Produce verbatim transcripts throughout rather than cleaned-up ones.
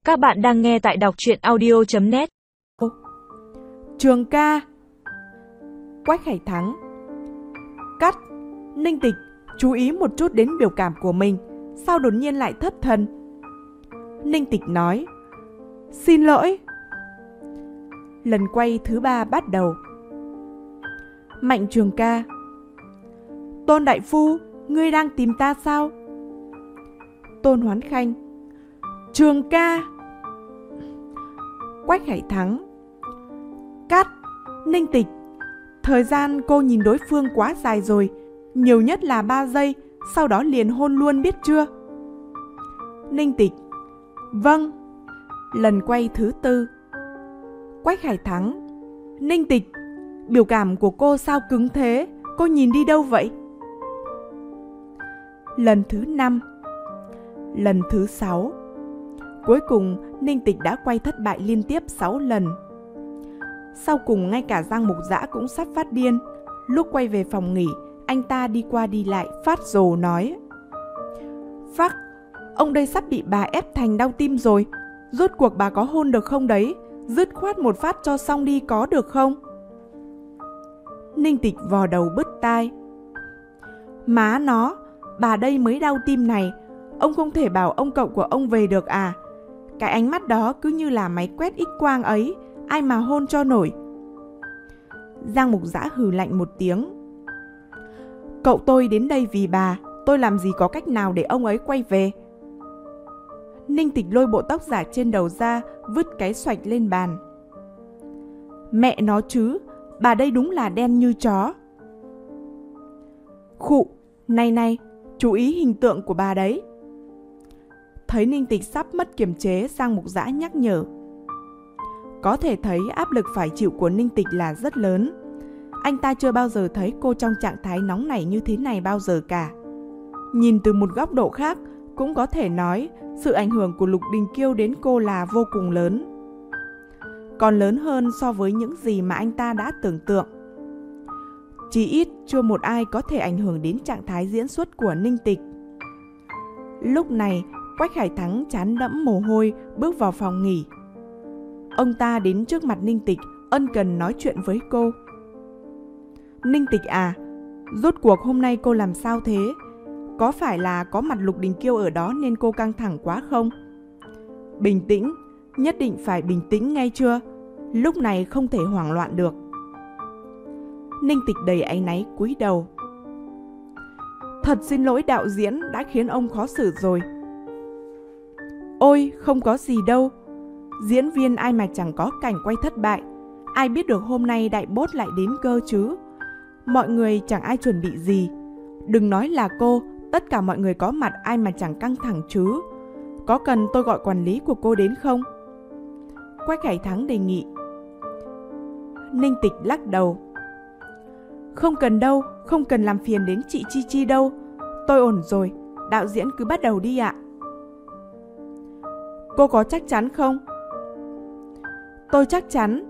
Các bạn đang nghe tại đọc truyện audio chấm net. Trường ca. Quách Hải Thắng. Cắt. Ninh Tịch, chú ý một chút đến biểu cảm của mình. Sao đột nhiên lại thất thần? Ninh Tịch nói: Xin lỗi. Lần quay thứ ba bắt đầu. Mạnh Trường ca. Tôn đại phu, ngươi đang tìm ta sao? Tôn Hoán Khanh. Trường ca. Quách Hải Thắng. Cắt. Ninh Tịch, thời gian cô nhìn đối phương quá dài rồi, nhiều nhất là ba giây, sau đó liền hôn luôn biết chưa? Ninh Tịch. Vâng. Lần quay thứ tư. Quách Hải Thắng. Ninh Tịch, biểu cảm của cô sao cứng thế? Cô nhìn đi đâu vậy? Lần thứ năm. Lần thứ sáu. Cuối cùng Ninh Tịch đã quay thất bại liên tiếp sáu lần. Sau cùng ngay cả Giang Mục Dã cũng sắp phát điên. Lúc quay về phòng nghỉ, anh ta đi qua đi lại phát rồ nói: Phắc, ông đây sắp bị bà ép thành đau tim rồi. Rốt cuộc bà có hôn được không đấy? Dứt khoát một phát cho xong đi có được không? Ninh Tịch vò đầu bứt tai. Má nó, bà đây mới đau tim này. Ông không thể bảo ông cậu của ông về được à? Cái ánh mắt đó cứ như là máy quét X quang ấy, ai mà hôn cho nổi. Giang Mục Dã hừ lạnh một tiếng. Cậu tôi đến đây vì bà, tôi làm gì có cách nào để ông ấy quay về? Ninh Tịch lôi bộ tóc giả trên đầu ra, vứt cái xoạch lên bàn. Mẹ nó chứ, bà đây đúng là đen như chó. Khụ, này này, chú ý hình tượng của bà đấy. Thấy Ninh Tịch sắp mất kiềm chế, Giang Mục Dã nhắc nhở. Có thể thấy áp lực phải chịu của Ninh Tịch là rất lớn. Anh ta chưa bao giờ thấy cô trong trạng thái nóng nảy như thế này bao giờ cả. Nhìn từ một góc độ khác, cũng có thể nói sự ảnh hưởng của Lục Đình Kiêu đến cô là vô cùng lớn. Còn lớn hơn so với những gì mà anh ta đã tưởng tượng. Chỉ ít chưa một ai có thể ảnh hưởng đến trạng thái diễn xuất của Ninh Tịch. Lúc này, Quách Hải Thắng trán đẫm mồ hôi bước vào phòng nghỉ. Ông ta đến trước mặt Ninh Tịch, ân cần nói chuyện với cô. Ninh Tịch à, rốt cuộc hôm nay cô làm sao thế? Có phải là có mặt Lục Đình Kiêu ở đó nên cô căng thẳng quá không? Bình tĩnh, nhất định phải bình tĩnh nghe chưa? Lúc này không thể hoảng loạn được. Ninh Tịch đầy áy náy cúi đầu. Thật xin lỗi đạo diễn đã khiến ông khó xử rồi. Ôi, không có gì đâu. Diễn viên ai mà chẳng có cảnh quay thất bại. Ai biết được hôm nay đại bốt lại đến cơ chứ. Mọi người chẳng ai chuẩn bị gì. Đừng nói là cô, tất cả mọi người có mặt ai mà chẳng căng thẳng chứ. Có cần tôi gọi quản lý của cô đến không? Quách Hải Thắng đề nghị. Ninh Tịch lắc đầu. Không cần đâu, không cần làm phiền đến chị Chi Chi đâu. Tôi ổn rồi, đạo diễn cứ bắt đầu đi ạ. Cô có chắc chắn không? Tôi chắc chắn.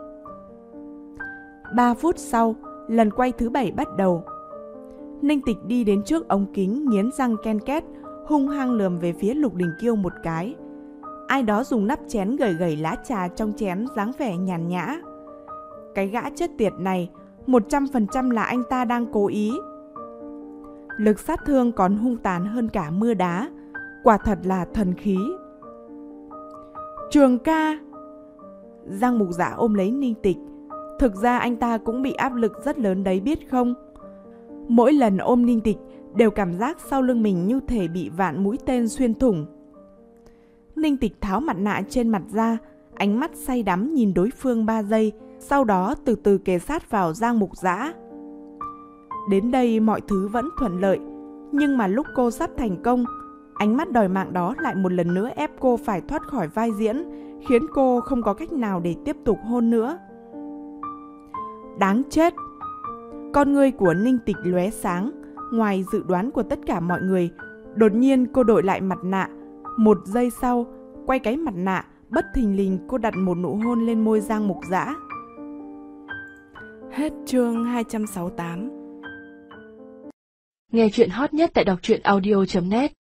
Ba phút sau, lần quay thứ bảy bắt đầu. Ninh Tịch đi đến trước ống kính, nghiến răng ken két, hung hăng lườm về phía Lục Đình Kiêu một cái. Ai đó dùng nắp chén gẩy gẩy lá trà trong chén, dáng vẻ nhàn nhã. Cái gã chết tiệt này, một trăm phần trăm là anh ta đang cố ý. Lực sát thương còn hung tàn hơn cả mưa đá. Quả thật là thần khí. Trường ca. Giang Mục Dã ôm lấy Ninh Tịch. Thực ra anh ta cũng bị áp lực rất lớn đấy biết không? Mỗi lần ôm Ninh Tịch đều cảm giác sau lưng mình như thể bị vạn mũi tên xuyên thủng. Ninh Tịch tháo mặt nạ trên mặt ra, ánh mắt say đắm nhìn đối phương ba giây, sau đó từ từ kề sát vào Giang Mục Dã. Đến đây mọi thứ vẫn thuận lợi, nhưng mà lúc cô sắp thành công, ánh mắt đòi mạng đó lại một lần nữa ép cô phải thoát khỏi vai diễn, khiến cô không có cách nào để tiếp tục hôn nữa. Đáng chết! Con ngươi của Ninh Tịch lóe sáng, ngoài dự đoán của tất cả mọi người. Đột nhiên cô đội lại mặt nạ. Một giây sau, quay cái mặt nạ, bất thình lình cô đặt một nụ hôn lên môi Giang Mục Dã. Hết chương hai trăm sáu mươi tám. Nghe chuyện hot nhất tại đọc truyện audio chấm net.